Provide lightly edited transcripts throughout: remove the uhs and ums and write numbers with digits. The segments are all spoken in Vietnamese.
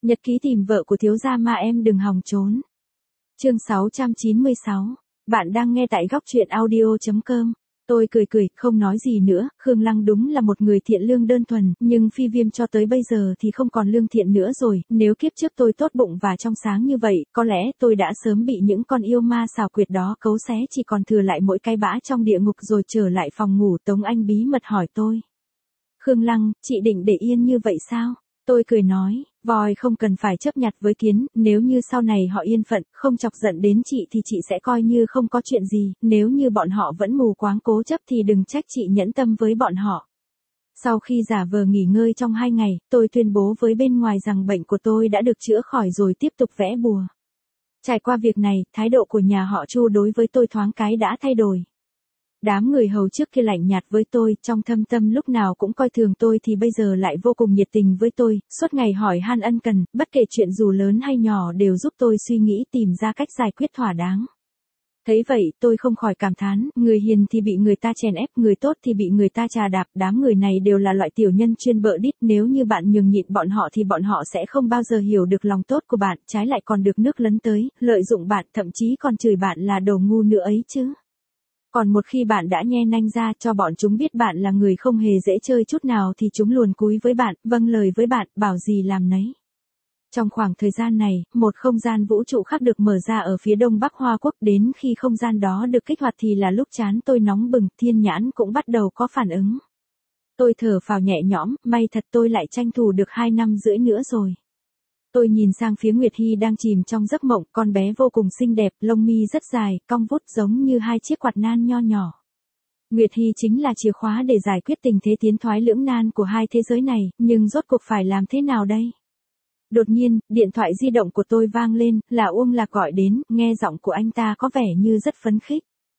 Nhật ký tìm vợ của thiếu gia mà em đừng hòng trốn. Chương 696. Bạn đang nghe tại góc truyện audio.com. Tôi cười, không nói gì nữa, Khương Lăng đúng là một người thiện lương đơn thuần, nhưng Phi Viêm cho tới bây giờ thì không còn lương thiện nữa rồi, nếu kiếp trước tôi tốt bụng và trong sáng như vậy, có lẽ tôi đã sớm bị những con yêu ma xảo quyệt đó cấu xé, chỉ còn thừa lại mỗi cái bã trong địa ngục. Rồi trở lại phòng ngủ, Tống Anh bí mật hỏi tôi. Khương Lăng, chị định để yên như vậy sao? Tôi cười nói, voi không cần phải chấp nhặt với kiến, nếu như sau này họ yên phận, không chọc giận đến chị thì chị sẽ coi như không có chuyện gì, nếu như bọn họ vẫn mù quáng cố chấp thì đừng trách chị nhẫn tâm với bọn họ. Sau khi giả vờ nghỉ ngơi trong 2 ngày, tôi tuyên bố với bên ngoài rằng bệnh của tôi đã được chữa khỏi rồi tiếp tục vẽ bùa. Trải qua việc này, thái độ của nhà họ Chu đối với tôi thoáng cái đã thay đổi. Đám người hầu trước kia lạnh nhạt với tôi, trong thâm tâm lúc nào cũng coi thường tôi thì bây giờ lại vô cùng nhiệt tình với tôi, suốt ngày hỏi han ân cần, bất kể chuyện dù lớn hay nhỏ đều giúp tôi suy nghĩ tìm ra cách giải quyết thỏa đáng. Thấy vậy, tôi không khỏi cảm thán, người hiền thì bị người ta chèn ép, người tốt thì bị người ta chà đạp, đám người này đều là loại tiểu nhân chuyên bợ đít, nếu như bạn nhường nhịn bọn họ thì bọn họ sẽ không bao giờ hiểu được lòng tốt của bạn, trái lại còn được nước lấn tới, lợi dụng bạn, thậm chí còn chửi bạn là đồ ngu nữa ấy chứ. Còn một khi bạn đã nhe nanh ra cho bọn chúng biết bạn là người không hề dễ chơi chút nào thì chúng luồn cúi với bạn, vâng lời với bạn, bảo gì làm nấy. Trong khoảng thời gian này, một không gian vũ trụ khác được mở ra ở phía đông bắc Hoa Quốc, đến khi không gian đó được kích hoạt thì là lúc trán tôi nóng bừng, thiên nhãn cũng bắt đầu có phản ứng. Tôi thở phào nhẹ nhõm, may thật tôi lại tranh thủ được 2 năm rưỡi nữa rồi. Tôi nhìn sang phía Nguyệt Hy đang chìm trong giấc mộng, con bé vô cùng xinh đẹp, lông mi rất dài, cong vút giống như 2 chiếc quạt nan nho nhỏ. Nguyệt Hy chính là chìa khóa để giải quyết tình thế tiến thoái lưỡng nan của hai thế giới này, nhưng rốt cuộc phải làm thế nào đây? Đột nhiên, điện thoại di động của tôi vang lên, là Uông Lạc gọi đến, nghe giọng của anh ta có vẻ như rất phấn khích.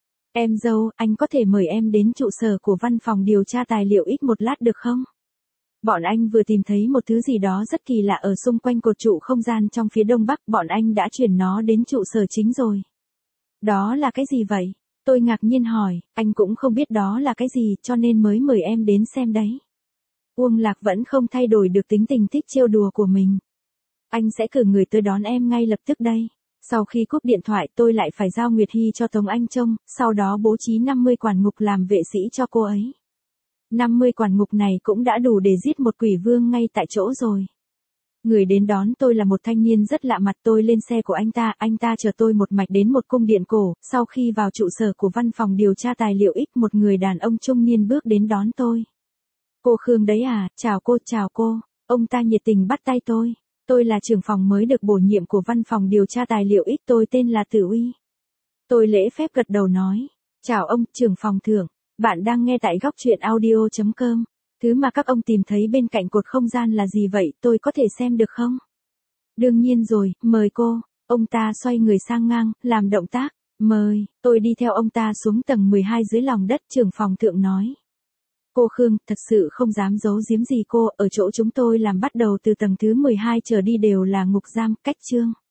Em dâu, anh có thể mời em đến trụ sở của văn phòng điều tra tài liệu X một lát được không? Bọn anh vừa tìm thấy một thứ gì đó rất kỳ lạ ở xung quanh cột trụ không gian trong phía đông bắc, bọn anh đã chuyển nó đến trụ sở chính rồi. Đó là cái gì vậy? Tôi ngạc nhiên hỏi, anh cũng không biết đó là cái gì cho nên mới mời em đến xem đấy. Uông Lạc vẫn không thay đổi được tính tình thích trêu đùa của mình. Anh sẽ cử người tới đón em ngay lập tức đây. Sau khi cúp điện thoại tôi lại phải giao Nguyệt Hy cho Tống Anh trông, sau đó bố trí 50 quản ngục làm vệ sĩ cho cô ấy. 50 quản ngục này cũng đã đủ để giết một quỷ vương ngay tại chỗ rồi. Người đến đón tôi là một thanh niên rất lạ mặt, tôi lên xe của anh ta chở tôi một mạch đến một cung điện cổ, sau khi vào trụ sở của văn phòng điều tra tài liệu X, một người đàn ông trung niên bước đến đón tôi. Cô Khương đấy à, chào cô, ông ta nhiệt tình bắt tay tôi. Tôi là trưởng phòng mới được bổ nhiệm của văn phòng điều tra tài liệu X, tôi tên là Tử Uy. Tôi lễ phép gật đầu nói, chào ông, trưởng phòng thưởng. Bạn đang nghe tại góc truyện audio.com. Thứ mà các ông tìm thấy bên cạnh cột không gian là gì vậy, tôi có thể xem được không? Đương nhiên rồi, mời cô. Ông ta xoay người sang ngang, làm động tác, mời. Tôi đi theo ông ta xuống tầng 12 dưới lòng đất, trưởng phòng thượng nói. Cô Khương, thật sự không dám giấu giếm gì cô, ở chỗ chúng tôi làm bắt đầu từ tầng thứ 12 trở đi đều là ngục giam, cách chương.